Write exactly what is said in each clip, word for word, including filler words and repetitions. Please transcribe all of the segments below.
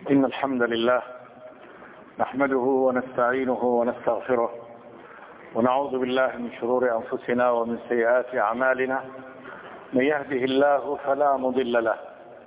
إن الحمد لله نحمده ونستعينه ونستغفره ونعوذ بالله من شرور أنفسنا ومن سيئات أعمالنا. من يهده الله فلا مضل له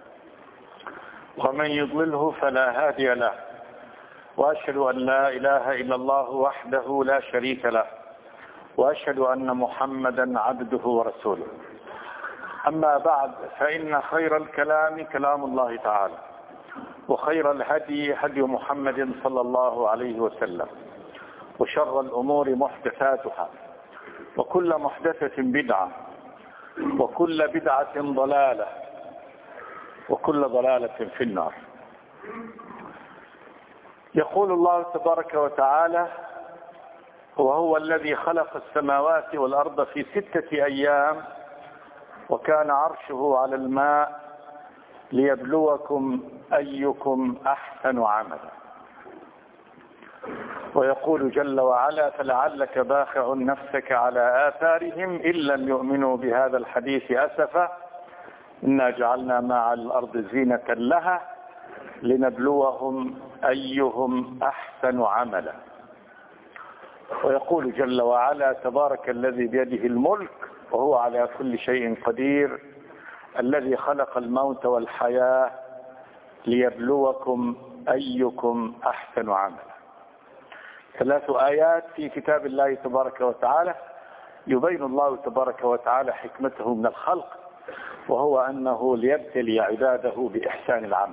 ومن يضلله فلا هادي له، وأشهد أن لا إله إلا الله وحده لا شريك له، وأشهد أن محمدا عبده ورسوله. أما بعد، فإن خير الكلام كلام الله تعالى، وخير الهدي هدي محمد صلى الله عليه وسلم، وشر الأمور محدثاتها، وكل محدثة بدعة، وكل بدعة ضلالة، وكل ضلالة في النار. يقول الله تبارك وتعالى: وهو الذي خلق السماوات والأرض في ستة أيام وكان عرشه على الماء ليبلوكم أيكم أحسن عملا. ويقول جل وعلا: فلعلك باخع نفسك على آثارهم إن لم يؤمنوا بهذا الحديث أسفا إنا جعلنا مع الأرض زينة لها لنبلوهم أيهم أحسن عملا. ويقول جل وعلا: تبارك الذي بيده الملك وهو على كل شيء قدير الذي خلق الموت والحياة ليبلوكم أيكم أحسن عملا. ثلاث آيات في كتاب الله تبارك وتعالى يبين الله تبارك وتعالى حكمته من الخلق، وهو أنه ليبتلي عباده بإحسان العمل.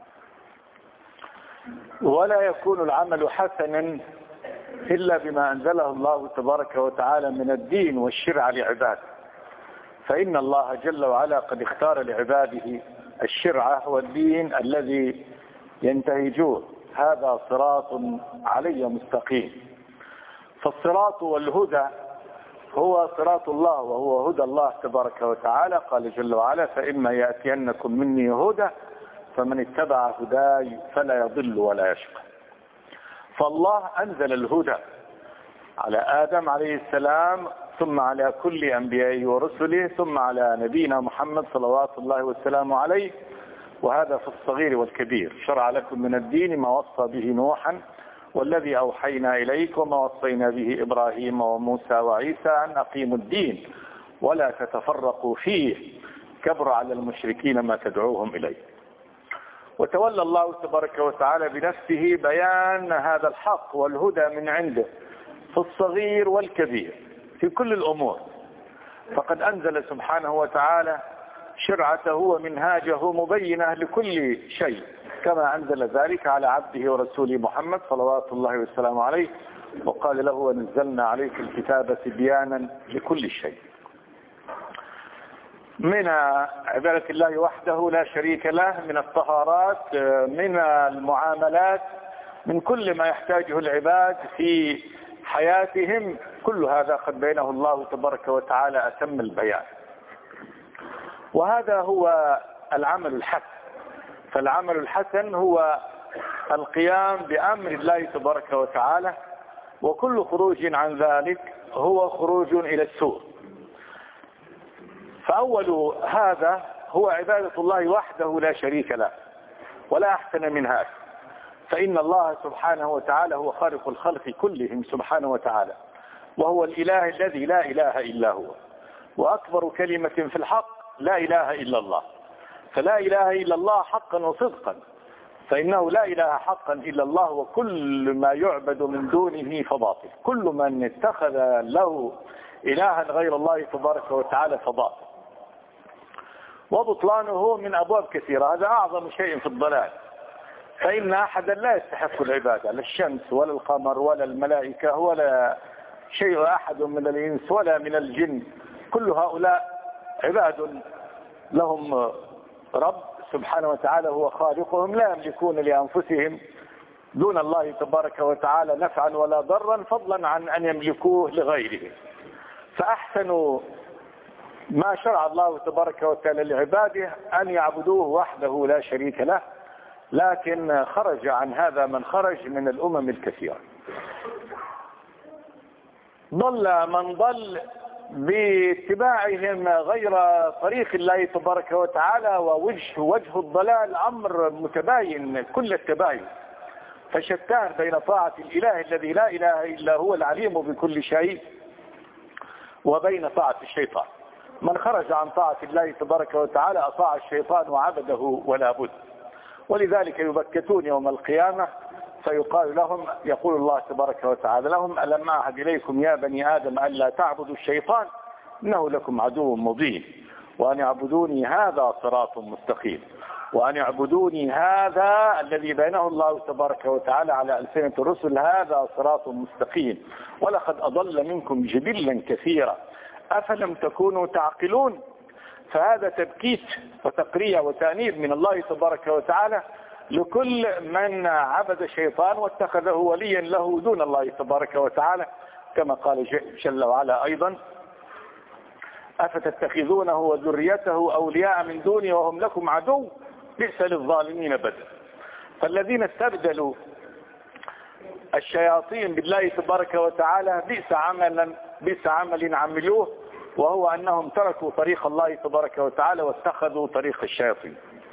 ولا يكون العمل حسنا إلا بما أنزله الله تبارك وتعالى من الدين والشرع لعباده، فإن الله جل وعلا قد اختار لعباده الشرع والدين الذي ينتهجوه. هذا صراط علي مستقيم. فالصراط والهدى هو صراط الله وهو هدى الله تبارك وتعالى. قال جل وعلا: فإما يأتينكم مني هدى فمن اتبع هداي فلا يضل ولا يشقى. فالله أنزل الهدى على آدم عليه السلام، ثم على كل أنبيائه ورسله، ثم على نبينا محمد صلوات الله والسلام عليه، وهذا في الصغير والكبير. شرع لكم من الدين ما وصى به نوحا والذي أوحينا إليك وما وصينا به إبراهيم وموسى وعيسى أن أقيموا الدين ولا تتفرقوا فيه كبر على المشركين ما تدعوهم إليه. وتولى الله تبارك وتعالى بنفسه بيان هذا الحق والهدى من عنده في الصغير والكبير في كل الأمور. فقد أنزل سبحانه وتعالى شرعته ومنهاجه مبينة لكل شيء، كما أنزل ذلك على عبده ورسوله محمد صلوات الله والسلام عليه، وقال له: ونزلنا عليك الكتاب تبيانا لكل شيء. من عبادة الله وحده لا شريك له، من الطهارات، من المعاملات، من كل ما يحتاجه العباد في حياتهم، كل هذا قد بينه الله تبارك وتعالى أتم البيان. وهذا هو العمل الحسن. فالعمل الحسن هو القيام بأمر الله تبارك وتعالى، وكل خروج عن ذلك هو خروج إلى السوء. فأول هذا هو عبادة الله وحده لا شريك له، ولا أحسن من هذا. فإن الله سبحانه وتعالى هو خالق الخلق كلهم سبحانه وتعالى، وهو الإله الذي لا إله إلا هو، وأكبر كلمة في الحق لا إله إلا الله. فلا إله إلا الله حقا وصدقا، فإنه لا إله حقا إلا الله، وكل ما يعبد من دونه فباطل. كل من اتخذ له إلها غير الله تبارك وتعالى فباطل، وبطلانه من أبواب كثيرة. هذا أعظم شيء في الضلال. فإن أحدا لا يستحق العبادة، لا الشمس ولا القمر ولا الملائكة ولا شيء أحد من الإنس ولا من الجن. كل هؤلاء عباد لهم رب سبحانه وتعالى هو خالقهم، لا يملكون لأنفسهم دون الله تبارك وتعالى نفعا ولا ضرا، فضلا عن أن يملكوه لغيره. فأحسن ما شرع الله تبارك وتعالى لعباده أن يعبدوه وحده لا شريك له. لكن خرج عن هذا من خرج من الأمم الكثيرة. ضل من ضل باتباعهم غير طريق الله تبارك وتعالى ووجه وجه الضلال أمر متباين كل التباين، فشتان بين طاعة الإله الذي لا إله إلا هو العليم بكل شيء وبين طاعة الشيطان. من خرج عن طاعة الله تبارك وتعالى أطاع الشيطان وعبده ولا بد. ولذلك يبكتون يوم القيامة فيقال لهم، يقول الله تبارك وتعالى لهم: ألم أعهد إليكم يا بني آدم أن لا تعبدوا الشيطان إنه لكم عدو مبين وأن اعبدوني هذا صراط مستقيم. وأن اعبدوني هذا الذي بينه الله تبارك وتعالى على ألسنة الرسل هذا صراط مستقيم، ولقد أضل منكم جبلا كثيرا أفلم تكونوا تعقلون. فهذا تبكيت وتقريع وتأنيب من الله تبارك وتعالى لكل من عبد الشيطان واتخذه وليا له دون الله تبارك وتعالى، كما قال جل وعلا أيضا: أفتتخذونه وذريته أولياء من دوني وهم لكم عدو بئس للظالمين بدلا. فالذين استبدلوا الشياطين بالله تبارك وتعالى بئس عملا بئس عمل عملوه، وهو أنهم تركوا طريق الله تبارك وتعالى واتخذوا طريق الشياطين.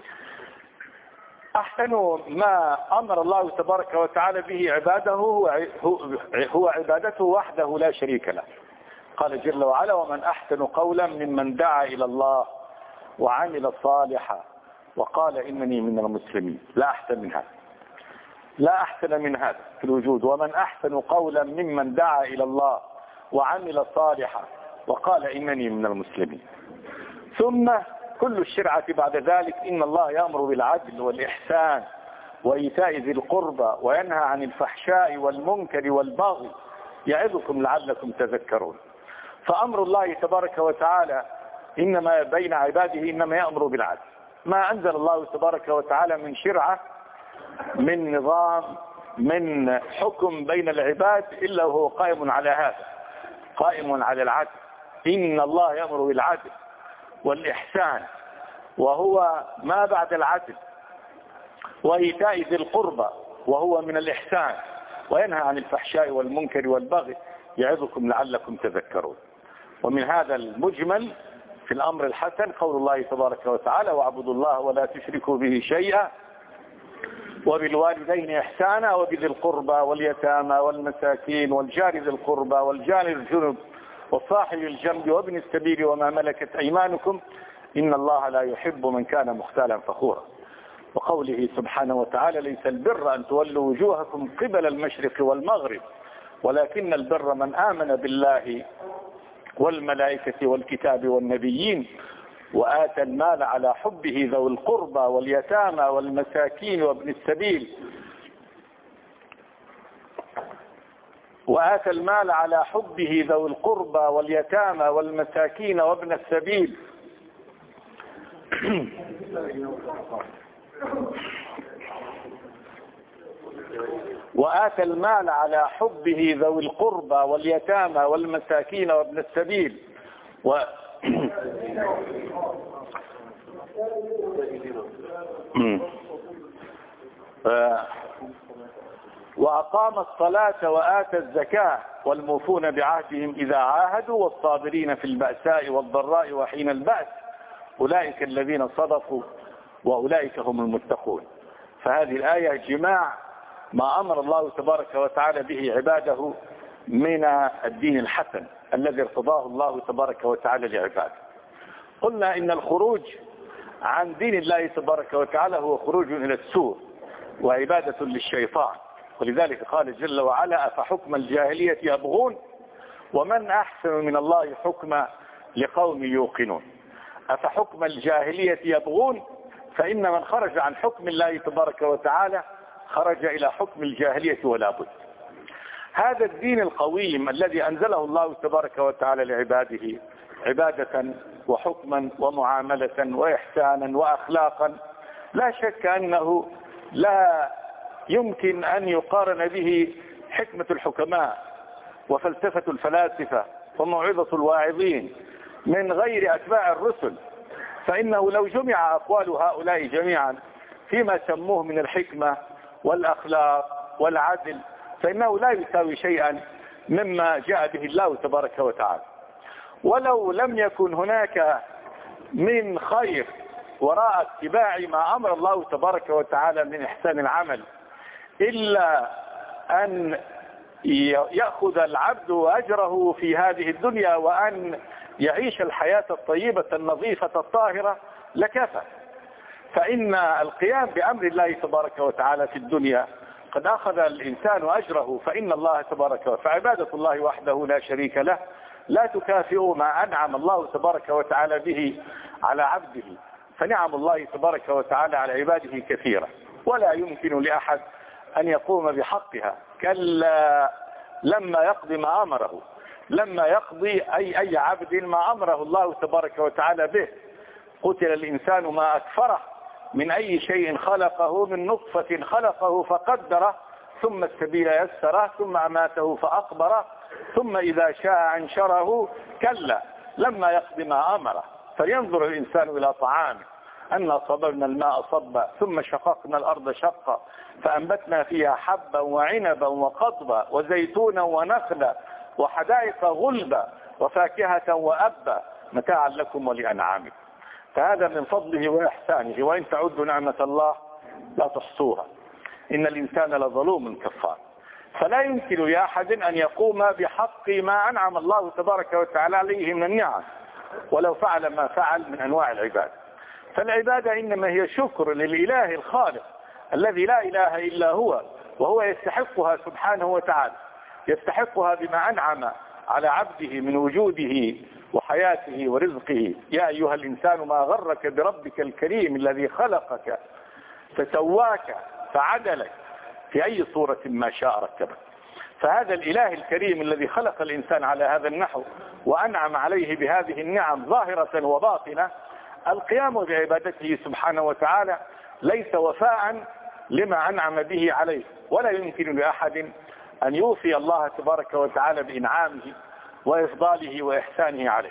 أحسن ما أمر الله تبارك وتعالى به عباده هو عبادته وحده لا شريك له. قال جل وعلا: ومن أحسن قولا ممن دعا إلى الله وعمل صالحا وقال إنني من المسلمين. لا أحسن من هذا، لا أحسن من هذا في الوجود. ومن أحسن قولا ممن دعا إلى الله وعمل صالحا وقال إنني من المسلمين. ثم كل الشرعة بعد ذلك: إن الله يأمر بالعدل والإحسان وإيتاء ذي القربى وينهى عن الفحشاء والمنكر والبغي يعظكم لعلكم تذكرون. فأمر الله تبارك وتعالى إنما بين عباده إنما يأمر بالعدل. ما أنزل الله تبارك وتعالى من شرعة من نظام من حكم بين العباد إلا وهو قائم على هذا، قائم على العدل. إن الله يأمر بالعدل والإحسان وهو ما بعد العدل، وإيتاء ذي القربى وهو من الإحسان، وينهى عن الفحشاء والمنكر والبغي يعظكم لعلكم تذكرون. ومن هذا المجمل في الأمر الحسن قول الله تبارك وتعالى: واعبدوا الله ولا تشركوا به شيئا وبالوالدين إحسانا وبذي القربى واليتامى والمساكين والجار ذي القربى والجار الجنب والصاحب الجنب وابن السبيل وما ملكت أيمانكم إن الله لا يحب من كان مختالا فخورا. وقوله سبحانه وتعالى: ليس البر أن تولوا وجوهكم قبل المشرق والمغرب ولكن البر من آمن بالله والملائكة والكتاب والنبيين وآتى المال على حبه ذوي القربى واليتامى والمساكين وابن السبيل وآتى المال على حبه ذوي القربى واليتامى والمساكين وابن السبيل وآتى المال على حبه ذوي القربى واليتامى والمساكين وابن السبيل و وأقام الصلاة وآتى الزكاة والموفون بعهدهم إذا عاهدوا والصابرين في البأساء والضراء وحين البأس أولئك الذين صدقوا وأولئك هم المتقون. فهذه الآية جماع ما أمر الله تبارك وتعالى به عباده من الدين الحسن الذي ارتضاه الله تبارك وتعالى لعباده. قلنا إن الخروج عن دين الله تبارك وتعالى هو خروج إلى السوء وعبادة للشيطان. ولذلك قال جل وعلا: أفحكم الجاهلية يبغون ومن أحسن من الله حكما لقوم يوقنون. أفحكم الجاهلية يبغون، فإن من خرج عن حكم الله تبارك وتعالى خرج إلى حكم الجاهلية ولا بد. هذا الدين القويم الذي أنزله الله تبارك وتعالى لعباده عبادة وحكما ومعاملة وإحسانا وأخلاقا، لا شك أنه لا يمكن أن يقارن به حكمة الحكماء وفلسفة الفلاسفة وموعظة الواعظين من غير أتباع الرسل. فإنه لو جمع أقوال هؤلاء جميعا فيما سموه من الحكمة والأخلاق والعدل فإنه لا يساوي شيئا مما جاء به الله تبارك وتعالى. ولو لم يكن هناك من خير وراء اتباع ما أمر الله تبارك وتعالى من إحسان العمل إلا أن يأخذ العبد أجره في هذه الدنيا وأن يعيش الحياة الطيبة النظيفة الطاهرة لكفى. فإن القيام بأمر الله تبارك وتعالى في الدنيا قد أخذ الإنسان أجره، فإن الله تبارك وتعالى فعبادة الله وحده لا شريك له لا تكافئ ما أنعم الله تبارك وتعالى به على عبده. فنعم الله تبارك وتعالى على عباده كثيرة ولا يمكن لأحد أن يقوم بحقها. كلا لما يقضي ما أمره، لما يقضي أي أي عبد ما أمره الله تبارك وتعالى به. قتل الإنسان ما أكفره، من أي شيء خلقه، من نطفة خلقه فقدره، ثم السبيل يسره، ثم أماته فأقبره، ثم إذا شاء أنشره. كلا لما يقضي ما أمره. فلينظر الإنسان إلى طعامه، أنا صببنا الماء صبا ثم شققنا الأرض شقا فأنبتنا فيها حبا وعنبا وقضبا وزيتونا ونخلا وحدائق غلبا وفاكهة وأبا متاعا لكم ولأنعامكم. فهذا من فضله وإحسانه، وإن تعدوا نعمة الله لا تحصوها، إن الإنسان لظلوم كفار. فلا يمكن لأحد أن يقوم بحق ما أنعم الله تبارك وتعالى عليه من النعم ولو فعل ما فعل من أنواع العبادة. فالعبادة إنما هي شكر للإله الخالق الذي لا إله إلا هو، وهو يستحقها سبحانه وتعالى، يستحقها بما أنعم على عبده من وجوده وحياته ورزقه. يا أيها الإنسان ما غرك بربك الكريم الذي خلقك فسواك فعدلك في أي صورة ما شاء ركبك. فهذا الإله الكريم الذي خلق الإنسان على هذا النحو وأنعم عليه بهذه النعم ظاهرة وباطنة، القيام بعبادته سبحانه وتعالى ليس وفاء لما أنعم به عليه، ولا يمكن لأحد أن يوفي الله تبارك وتعالى بإنعامه وإفضاله وإحسانه عليه.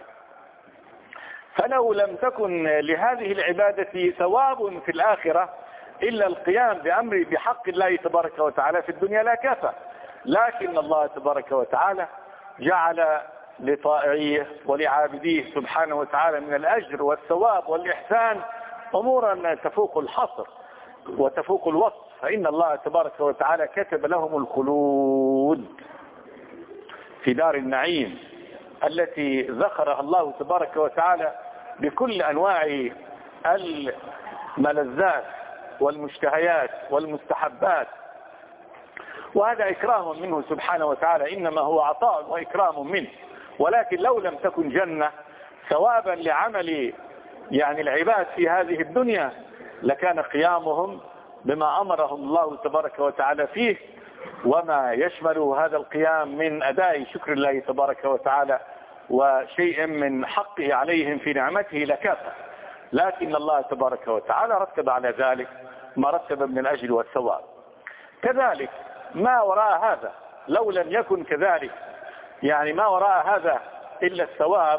فلو لم تكن لهذه العبادة ثواب في الآخرة إلا القيام بأمر بحق الله تبارك وتعالى في الدنيا لا كفى. لكن الله تبارك وتعالى جعل لطائعيه ولعابديه سبحانه وتعالى من الأجر والثواب والإحسان أمورا تفوق الحصر وتفوق الوصف. فإن الله تبارك وتعالى كتب لهم الخلود في دار النعيم التي ذكرها الله تبارك وتعالى بكل أنواع الملذات والمشتهيات والمستحبات، وهذا إكرام منه سبحانه وتعالى، إنما هو عطاء وإكرام منه. ولكن لو لم تكن جنة ثوابا لعمل يعني العباد في هذه الدنيا لكان قيامهم بما أمرهم الله تبارك وتعالى فيه وما يشمل هذا القيام من أداء شكر الله تبارك وتعالى وشيء من حقه عليهم في نعمته لكافة. لكن الله تبارك وتعالى رتب على ذلك ما رتب من الأجر والثواب. كذلك ما وراء هذا لو لم يكن كذلك، يعني ما وراء هذا إلا الثواب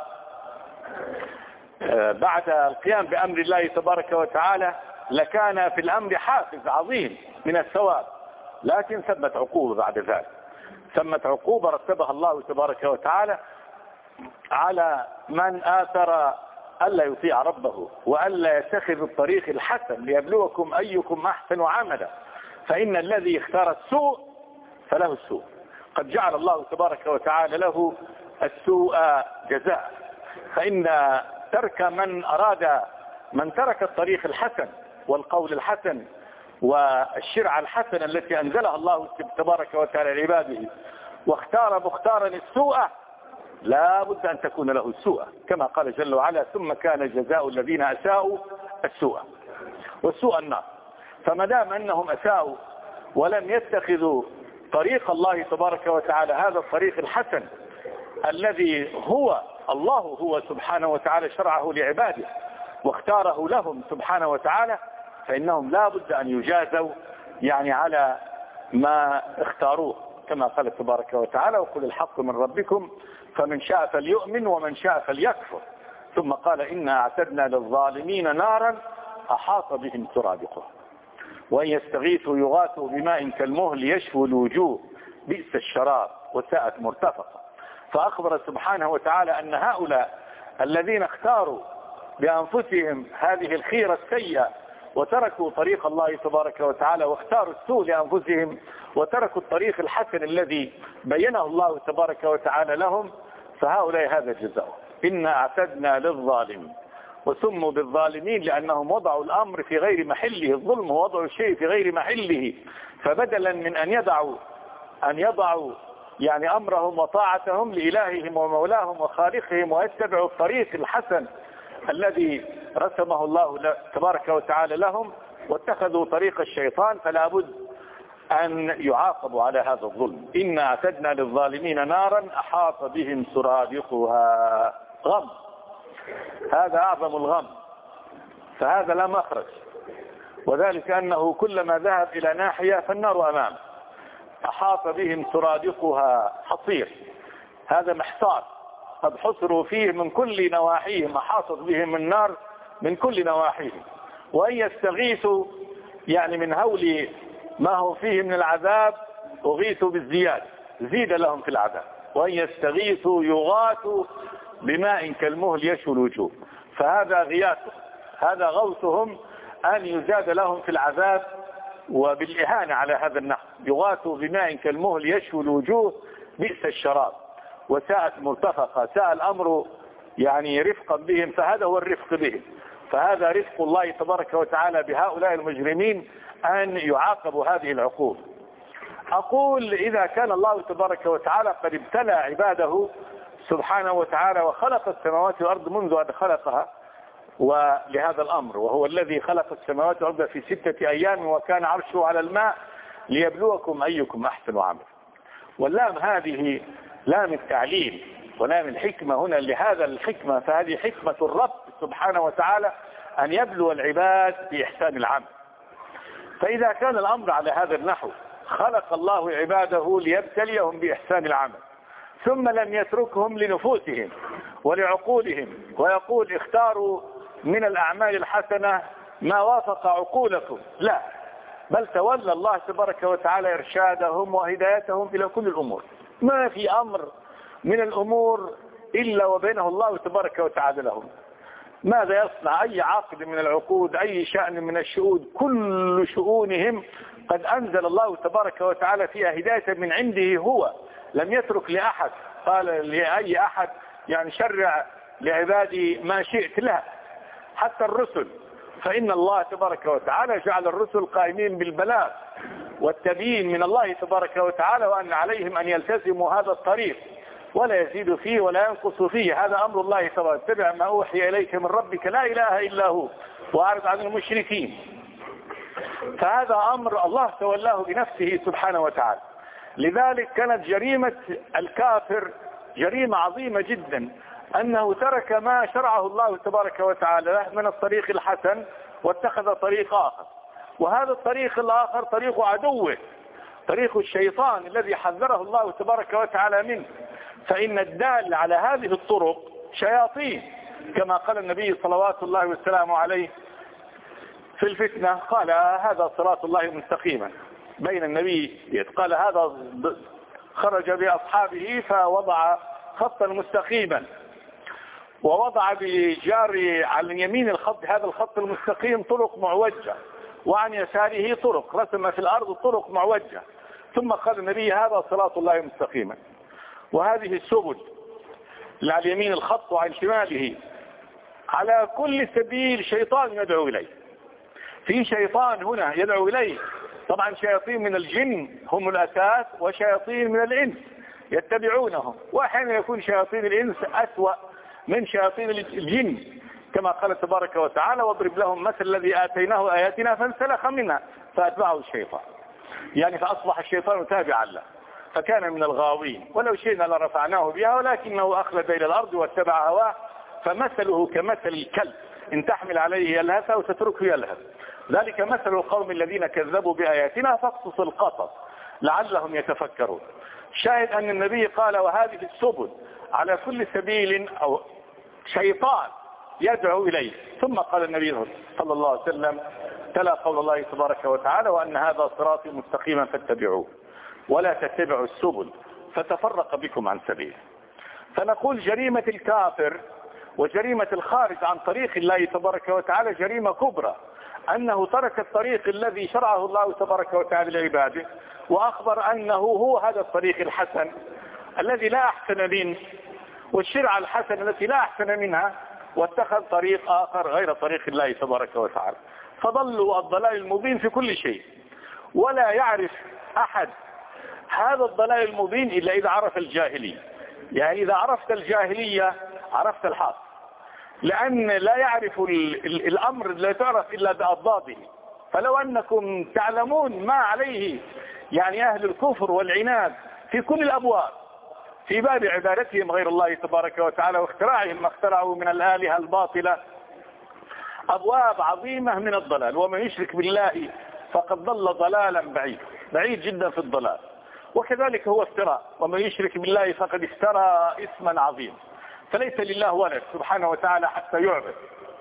بعد القيام بأمر الله تبارك وتعالى لكان في الأمر حافز عظيم من الثواب، لكن ثمت عقوبة بعد ذلك، ثمت عقوبة رتبها الله تبارك وتعالى على من آثر ألا يطيع ربه وألا يتخذ الطريق الحسن ليبلوكم أيكم أحسن عملا. فإن الذي اختار السوء فله السوء، قد جعل الله تبارك وتعالى له السوء جزاء. فإن ترك من أراد من ترك الطريق الحسن والقول الحسن والشرع الحسن التي أنزلها الله تبارك وتعالى لعباده واختار مختارا السوء لا بد أن تكون له السوء، كما قال جل وعلا ثم كان جزاء الذين أساءوا السوء، والسوء النار. فما دام أنهم أساءوا ولم يتخذوا طريق الله تبارك وتعالى هذا الطريق الحسن الذي هو الله هو سبحانه وتعالى شرعه لعباده واختاره لهم سبحانه وتعالى، فإنهم لا بد أن يجازوا يعني على ما اختاروه، كما قال تبارك وتعالى وقل الحق من ربكم فمن شاء فليؤمن ومن شاء فليكفر. ثم قال إنا أعتدنا للظالمين نارا أحاط بهم سرادقها وإن يستغيثوا يغاثوا بماء كالمهل يشوي الوجوه بئس الشراب وساءت مرتفقة. فأخبر سبحانه وتعالى أن هؤلاء الذين اختاروا بأنفسهم هذه الخيرة السيئة وتركوا طريق الله تبارك وتعالى واختاروا السوء لأنفسهم وتركوا الطريق الحسن الذي بينه الله تبارك وتعالى لهم، فهؤلاء هذا جزاؤهم. إنا اعتدنا للظالمين، وسموا بالظالمين لأنهم وضعوا الأمر في غير محله. الظلم هو وضع الشيء في غير محله، فبدلا من أن يضعوا أن يضعوا يعني أمرهم وطاعتهم لإلههم ومولاهم وخالقهم ويتبعوا الطريق الحسن الذي رسمه الله تبارك وتعالى لهم واتخذوا طريق الشيطان، فلا بد أن يعاقبوا على هذا الظلم. إنا اعتدنا للظالمين نارا أحاط بهم سرادقها. غم، هذا أعظم الغم، فهذا لا مخرج، وذلك أنه كلما ذهب إلى ناحية فالنار أمامه. أحاط بهم سرادقها، حصير، هذا محصار قد حصروا فيه من كل نواحيهم، أحاطت بهم النار من كل نواحيهم. وأن يستغيثوا يعني من هول ما هو فيه من العذاب أغيثوا بالزيادة، زيد لهم في العذاب. وأن يستغيثوا يغاثوا بماء كالمهل يشوي الوجوه، فهذا غياث، هذا غوثهم أن يزاد لهم في العذاب وبالإهانة على هذا النحو. يغاثوا بماء كالمهل يشوي الوجوه بئس الشراب وساءت مرتفقة، ساء الأمر يعني رفقا بهم، فهذا هو الرفق بهم. فهذا رفق الله تبارك وتعالى بهؤلاء المجرمين أن يعاقبوا هذه العقوبة. أقول إذا كان الله تبارك وتعالى قد ابتلى عباده سبحانه وتعالى وخلق السماوات والأرض منذ أن خلقها ولهذا الأمر، وهو الذي خلق السماوات والأرض في ستة أيام وكان عرشه على الماء ليبلوكم أيكم أحسن عملا. واللام هذه لام التعليل ولام الحكمة هنا لهذا الحكمة، فهذه حكمة الرب سبحانه وتعالى أن يبلو العباد بإحسان العمل. فإذا كان الأمر على هذا النحو، خلق الله عباده ليبتليهم بإحسان العمل، ثم لم يتركهم لنفوسهم ولعقولهم ويقول اختاروا من الأعمال الحسنة ما وافق عقولكم، لا، بل تولى الله تبارك وتعالى إرشادهم وهدايتهم إلى كل الأمور. ما في أمر من الأمور إلا وبينه الله تبارك وتعالى لهم. ماذا يصنع أي عقد من العقود، أي شأن من الشؤون، كل شؤونهم قد أنزل الله تبارك وتعالى فيها هداية من عنده هو، لم يترك لأحد قال لأي أحد يعني شرع لعبادي ما شئت، لا، حتى الرسل، فإن الله تبارك وتعالى جعل الرسل قائمين بالبلاغ والتبيين من الله تبارك وتعالى، وأن عليهم أن يلتزموا هذا الطريق ولا يزيد فيه ولا ينقص فيه. هذا أمر الله تبارك، اتبع ما أوحي إليك من ربك لا إله إلا هو وأعرض عن المشركين. فهذا أمر الله تولاه بنفسه سبحانه وتعالى. لذلك كانت جريمة الكافر جريمة عظيمة جدا، أنه ترك ما شرعه الله تبارك وتعالى من الطريق الحسن واتخذ طريق آخر، وهذا الطريق الآخر طريق عدوه، طريق الشيطان الذي حذره الله تبارك وتعالى منه. فإن الدال على هذه الطرق شياطين، كما قال النبي صلوات الله والسلام عليه في الفتنة، قال هذا صراط الله مستقيما بين النبي، قال هذا خرج بأصحابه فوضع خطا مستقيما، ووضع بجار على اليمين الخط، هذا الخط المستقيم طرق معوجة، وعن يساره طرق، رسم في الأرض طرق معوجة، ثم قال النبي هذا صراط الله مستقيما. وهذه السبل على اليمين الخط وعن شماله على كل سبيل شيطان يدعو إليه. في شيطان هنا يدعو إليه، طبعا شياطين من الجن هم الأساس وشياطين من الإنس يتبعونهم، وأحيانا يكون شياطين الإنس أسوأ من شياطين الجن، كما قال تبارك وتعالى واضرب لهم مثل الذي آتيناه آياتنا فانسلخ منها فأتبعه الشيطان، يعني فأصبح الشيطان تابعا له فكان من الغاوين. ولو شئنا لرفعناه بها ولكنه أخلد إلى الأرض واتبع هواه، فمثله كمثل الكلب إن تحمل عليه يلهث أو تتركه يلهث، ذلك مثل القوم الذين كذبوا بآياتنا فاقصص القصص لعلهم يتفكرون. شاهد أن النبي قال وهذه السبل على كل سبيل أو شيطان يدعو إليه، ثم قال النبي صلى الله عليه وسلم تلا قول الله تبارك وتعالى وأن هذا صراطي مستقيما فاتبعوه ولا تتبعوا السبل فتفرق بكم عن سبيله. فنقول جريمة الكافر وجريمة الخارج عن طريق الله تبارك وتعالى جريمة كبرى، أنه ترك الطريق الذي شرعه الله تبارك وتعالى لعباده، وأخبر أنه هو هذا الطريق الحسن الذي لا أحسن منه، والشرع الحسن التي لا أحسن منها، واتخذ طريق آخر غير طريق الله تبارك وتعالى. فضلوا الضلال المبين في كل شيء، ولا يعرف أحد هذا الضلال المبين إلا إذا عرف الجاهلية. يعني إذا عرفت الجاهلية عرفت الحق، لأن لا يعرف الأمر لا تعرف إلا بأضداده. فلو أنكم تعلمون ما عليه يعني أهل الكفر والعناد في كل الأبواب، في باب عبادتهم غير الله تبارك وتعالى واختراعهم ما اخترعوا من الآلهة الباطلة، أبواب عظيمة من الضلال. ومن يشرك بالله فقد ضل ضلالا بعيد بعيد جدا في الضلال. وكذلك هو افتراء، ومن يشرك بالله فقد افترى اسما عظيما. فليس لله ولد سبحانه وتعالى حتى يعبد،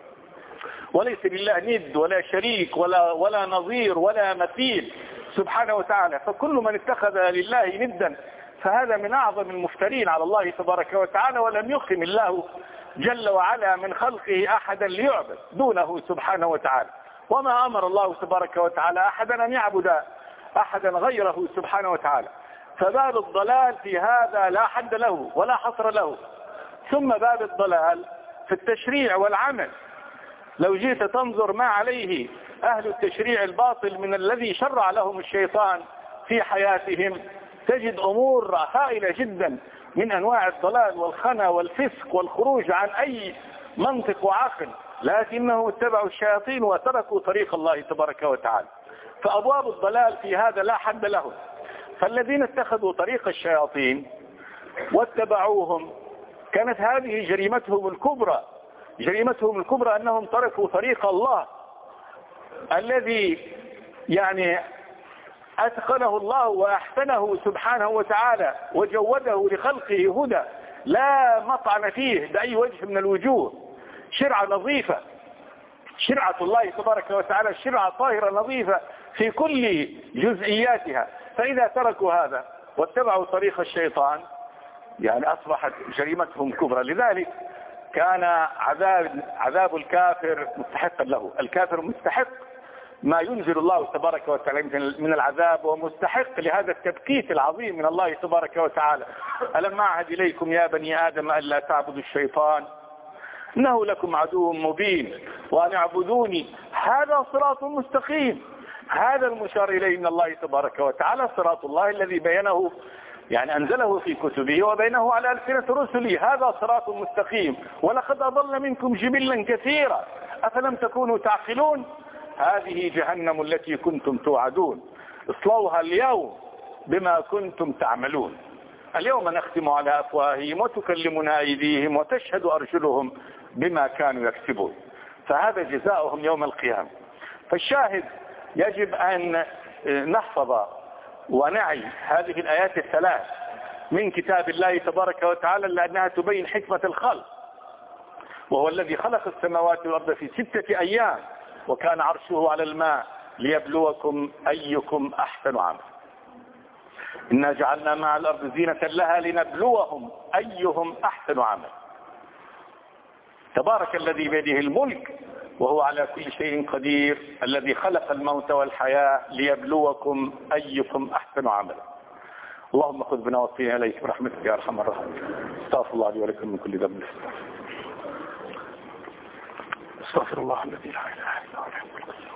وليس لله ند ولا شريك ولا ولا نظير ولا مثيل سبحانه وتعالى. فكل من اتخذ لله ندا فهذا من أعظم المفترين على الله تبارك وتعالى. ولم يخرم الله جل وعلا من خلقه أحدا ليعبد دونه سبحانه وتعالى، وما أمر الله تبارك وتعالى أحدا أن يعبد أحدا غيره سبحانه وتعالى. فباب الضلال في هذا لا حد له ولا حصر له. ثم باب الضلال في التشريع والعمل، لو جئت تنظر ما عليه أهل التشريع الباطل من الذي شرع لهم الشيطان في حياتهم، تجد أمور هائلة جدا من أنواع الضلال والخنا والفسق والخروج عن أي منطق وعقل، لكنهم اتبعوا الشياطين وتركوا طريق الله تبارك وتعالى. فأبواب الضلال في هذا لا حد له. فالذين اتخذوا طريق الشياطين واتبعوهم كانت هذه جريمتهم الكبرى. جريمتهم الكبرى أنهم تركوا طريق الله الذي يعني أتقنه الله وأحسنه سبحانه وتعالى وجوده لخلقه هدى لا مطعن فيه بأي وجه من الوجوه، شرعة نظيفة، شرعة الله تبارك وتعالى شرعة طاهرة نظيفة في كل جزئياتها. فإذا تركوا هذا واتبعوا طريق الشيطان يعني أصبحت جريمتهم كبرى. لذلك كان عذاب عذاب الكافر مستحقا له. الكافر مستحق ما ينزل الله تبارك وتعالى من العذاب، ومستحق لهذا التبكيت العظيم من الله تبارك وتعالى. ألم أعهد إليكم يا بني آدم ألا تعبدوا الشيطان إنه لكم عدو مبين وأن اعبدوني هذا صراط مستقيم. هذا المشار إليه من الله تبارك وتعالى صراط الله الذي بينه يعني أنزله في كتبه وبينه على ألسنة رسله، هذا صراط مستقيم. ولقد أضل منكم جبلا كثيرا أفلم تكونوا تعقلون. هذه جهنم التي كنتم توعدون اصلوها اليوم بما كنتم تعملون. اليوم نختم على أفواههم وتكلمنا أيديهم وتشهد أرجلهم بما كانوا يكسبون. فهذا جزاؤهم يوم القيامة. فالشاهد يجب أن نحفظ ونعي هذه الآيات الثلاث من كتاب الله تبارك وتعالى، لأنها تبين حكمة الخلق. وهو الذي خلق السماوات والأرض في ستة أيام وكان عرشه على الماء ليبلوكم أيكم أحسن عملا. إنا جعلنا مع الأرض زينة لها لنبلوهم أيهم أحسن عملا. تبارك الذي بيده الملك وهو على كل شيء قدير الذي خلق الموت والحياة ليبلوكم أيكم أحسن عملا. اللهم خذ بنا وصينا إليك برحمتك يا أرحم الراحمين. استغفر الله لي ولكم من كل ذنب. استغفر الله الذي لا إله إلا هو الحي القيوم.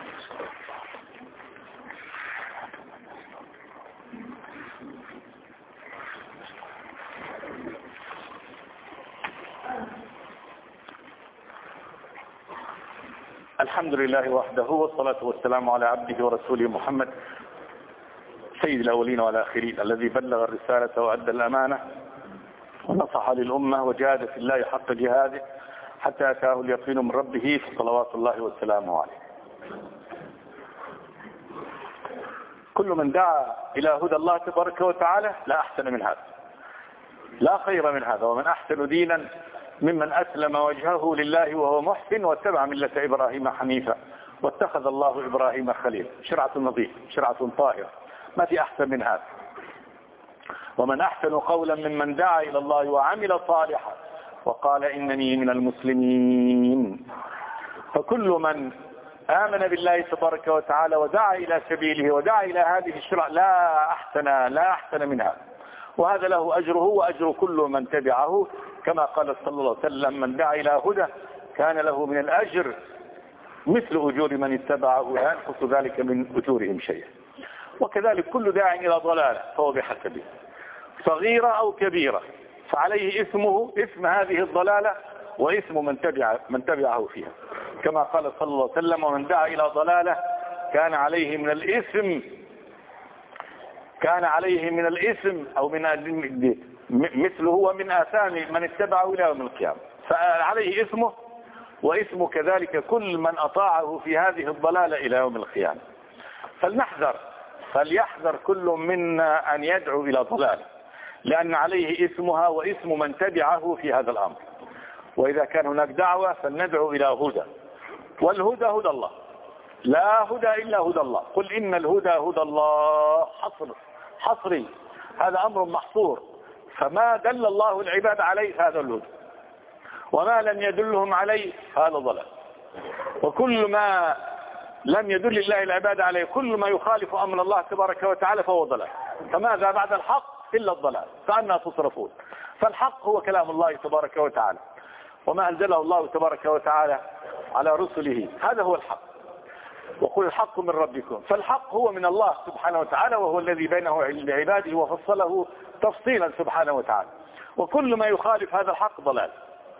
الحمد لله وحده والصلاة والسلام على عبده ورسوله محمد سيد الأولين والآخرين الذي بلغ الرسالة وأدى الأمانة ونصح للأمة وجاهد في الله حق جهاده حتى أتاه اليقين من ربه فصلوات الله والسلام عليه. كل من دعا إلى هدى الله تبارك وتعالى لا أحسن من هذا، لا خير من هذا. ومن أحسن دينا ممن أسلم وجهه لله وهو محسن واتبع ملة إبراهيم حنيفا واتخذ الله إبراهيم خليلا. شرعة نظيفة، شرعة طاهرة، ما في أحسن من هذا. ومن أحسن قولا ممن دعا إلى الله وعمل صالحا وقال إنني من المسلمين. فكل من آمن بالله تبارك وتعالى ودعا إلى سبيله ودعا إلى هذه الشرع لا أحسن لا أحسن منها، وهذا له أجره وأجر كل من تبعه، كما قال صلى الله عليه وسلم: من دعا إلى هدى كان له من الأجر مثل أجور من اتبعه ولا ينقص ذلك من أجورهم شيئا. وكذلك كل داع إلى ضلالة فهو بحسبه، صغيرة أو كبيرة، فعليه اسمه اسم هذه الضلالة واسم من تبع من تبعه فيها، كما قال صلى الله عليه وسلم: ومن دعا إلى ضلالة كان عليه من الاسم كان عليه من الاسم أو من مثله ومن آثام من اتبعه إلى يوم القيامة. فعليه اسمه واسم كذلك كل من أطاعه في هذه الضلالة إلى يوم القيامة. فلنحذر فليحذر كل منا أن يدعو إلى ضلالة، لأن عليه اسمها واسم من تبعه في هذا الأمر. وإذا كان هناك دعوة فلندعو إلى هدى، والهدى هدى الله، لا هدى إلا هدى الله. قل إن الهدى هدى الله حصر حصري، هذا أمر محصور، فما دل الله العباد عليه هذا الهدى، وما لم يدلهم عليه هذا ضلال. وكل ما لم يدل الله العباد عليه، كل ما يخالف أمر الله تبارك وتعالى فهو ضلال. فماذا بعد الحق إلا الضلال، فأنا تصرفون؟ فالحق هو كلام الله تبارك وتعالى، وما أنزله الله تبارك وتعالى على رسله، هذا هو الحق. وقل الحق من ربكم، فالحق هو من الله سبحانه وتعالى، وهو الذي بينه لعباده وفصله تفصيلا سبحانه وتعالى. وكل ما يخالف هذا الحق ضلال،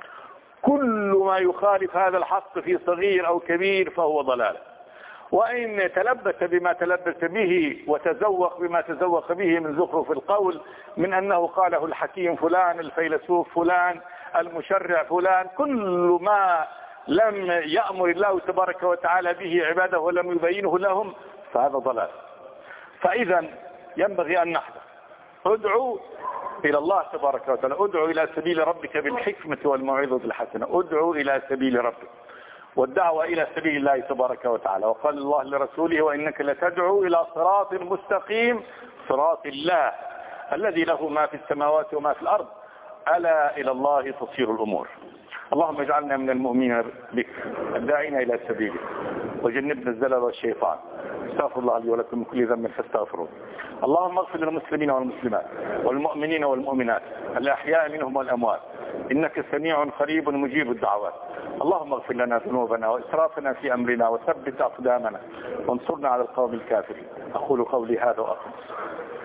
كل ما يخالف هذا الحق في صغير أو كبير فهو ضلال. وإن تلبس بما تلبس به وتزوق بما تزوق به من زخرف القول، من أنه قاله الحكيم فلان، الفيلسوف فلان، المشرع فلان، كل ما لم يأمر الله تبارك وتعالى به عباده ولم يبينه لهم فهذا ضلال. فإذا ينبغي أن نحذر. ادعو إلى الله تبارك وتعالى، ادعو إلى سبيل ربك بالحكمة والموعظة الحسنة، ادعو إلى سبيل ربك، والدعوة إلى سبيل الله تبارك وتعالى. وقال الله لرسوله: وإنك لتدعو إلى صراط مستقيم، صراط الله الذي له ما في السماوات وما في الأرض، ألا إلى الله تصير الأمور. اللهم اجعلنا من المؤمنين بك الداعين إلى سبيلك، وجنبنا الزلل والشيطان. استغفر الله لي ولكم من كل ذنب فاستغفروه. اللهم اغفر للمسلمين والمسلمات والمؤمنين والمؤمنات الأحياء منهم والأموات، إنك سميع قريب مجيب الدعوات. اللهم اغفر لنا ذنوبنا وإسرافنا في أمرنا، وثبت أقدامنا، وانصرنا على القوم الكافرين. أقول قولي هذا وأخلص.